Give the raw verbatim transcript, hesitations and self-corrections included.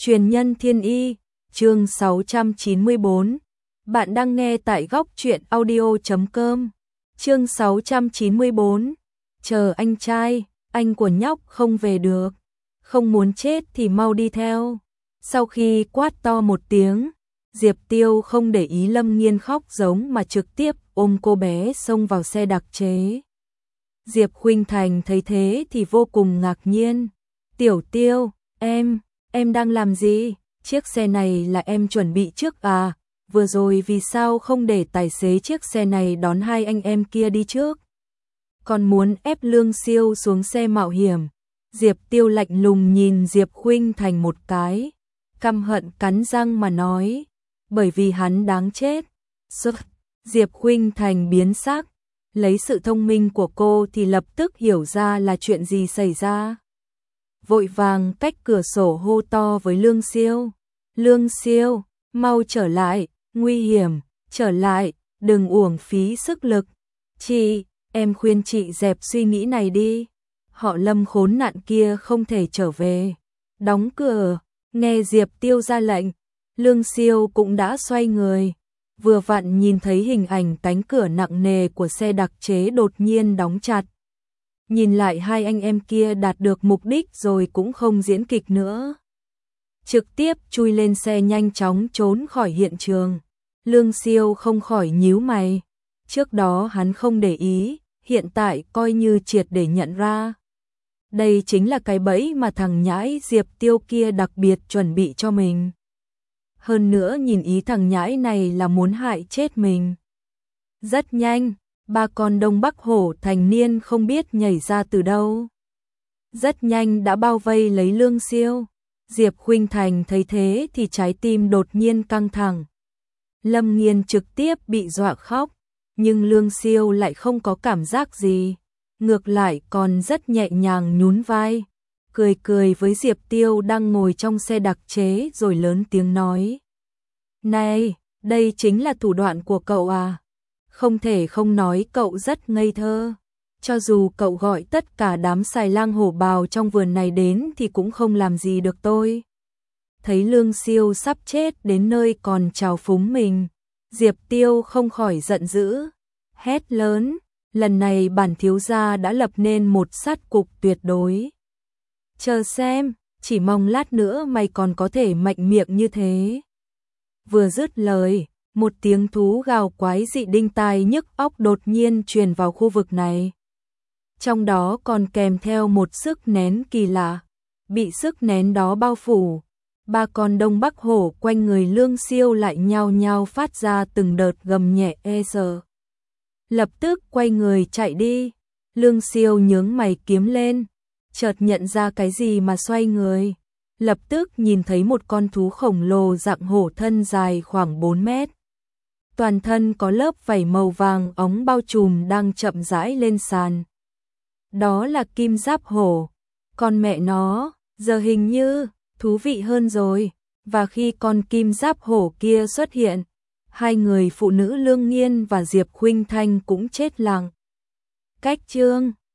Truyền nhân thiên y, chương sáu trăm chín mươi bốn. Bạn đang nghe tại góc truyện audio chấm com. Chương sáu trăm chín mươi bốn. Chờ anh trai, anh của nhóc không về được. Không muốn chết thì mau đi theo. Sau khi quát to một tiếng, Diệp Tiêu không để ý Lâm Nghiên khóc giống mà trực tiếp ôm cô bé xông vào xe đặc chế. Diệp Khuynh Thành thấy thế thì vô cùng ngạc nhiên. Tiểu Tiêu, em, em đang làm gì? Chiếc xe này là em chuẩn bị trước à? Vừa rồi vì sao không để tài xế chiếc xe này đón hai anh em kia đi trước? Còn muốn ép Lương Siêu xuống xe mạo hiểm. Diệp Tiêu lạnh lùng nhìn Diệp Khuynh Thành một cái, căm hận cắn răng mà nói, bởi vì hắn đáng chết. Sức, Diệp Khuynh Thành biến sắc, lấy sự thông minh của cô thì lập tức hiểu ra là chuyện gì xảy ra. Vội vàng cách cửa sổ hô to với Lương Siêu. Lương Siêu, mau trở lại, nguy hiểm, trở lại, đừng uổng phí sức lực. Chị, em khuyên chị dẹp suy nghĩ này đi. Họ Lâm khốn nạn kia không thể trở về. Đóng cửa, nghe Diệp Tiêu ra lệnh, Lương Siêu cũng đã xoay người. Vừa vặn nhìn thấy hình ảnh cánh cửa nặng nề của xe đặc chế đột nhiên đóng chặt. Nhìn lại hai anh em kia đạt được mục đích rồi cũng không diễn kịch nữa. Trực tiếp chui lên xe nhanh chóng trốn khỏi hiện trường. Lương Siêu không khỏi nhíu mày. Trước đó hắn không để ý, hiện tại coi như triệt để nhận ra. Đây chính là cái bẫy mà thằng nhãi Diệp Tiêu kia đặc biệt chuẩn bị cho mình. Hơn nữa nhìn ý thằng nhãi này là muốn hại chết mình. Rất nhanh, ba con Đông Bắc hổ thành niên không biết nhảy ra từ đâu. Rất nhanh đã bao vây lấy Lương Siêu. Diệp Khuynh Thành thấy thế thì trái tim đột nhiên căng thẳng. Lâm Nghiên trực tiếp bị dọa khóc, nhưng Lương Siêu lại không có cảm giác gì. Ngược lại còn rất nhẹ nhàng nhún vai, cười cười với Diệp Tiêu đang ngồi trong xe đặc chế rồi lớn tiếng nói. Này, đây chính là thủ đoạn của cậu à? Không thể không nói cậu rất ngây thơ. Cho dù cậu gọi tất cả đám xài lang hổ bào trong vườn này đến thì cũng không làm gì được tôi. Thấy Lương Siêu sắp chết đến nơi còn trào phúng mình, Diệp Tiêu không khỏi giận dữ, hét lớn, lần này bản thiếu gia đã lập nên một sát cục tuyệt đối. Chờ xem, chỉ mong lát nữa mày còn có thể mạnh miệng như thế. Vừa dứt lời, một tiếng thú gào quái dị đinh tai nhức óc đột nhiên truyền vào khu vực này. Trong đó còn kèm theo một sức nén kỳ lạ, bị sức nén đó bao phủ. Ba con Đông Bắc hổ quanh người Lương Siêu lại nhao nhao phát ra từng đợt gầm nhẹ e sợ. Lập tức quay người chạy đi. Lương Siêu nhướng mày kiếm lên, chợt nhận ra cái gì mà xoay người. Lập tức nhìn thấy một con thú khổng lồ dạng hổ thân dài khoảng bốn mét. Toàn thân có lớp vảy màu vàng óng bao trùm đang chậm rãi lên sàn. Đó là kim giáp hổ. Con mẹ nó, giờ hình như thú vị hơn rồi. Và khi con kim giáp hổ kia xuất hiện, hai người phụ nữ Lương Nghiên và Diệp Khuynh Thành cũng chết lặng. Cách chương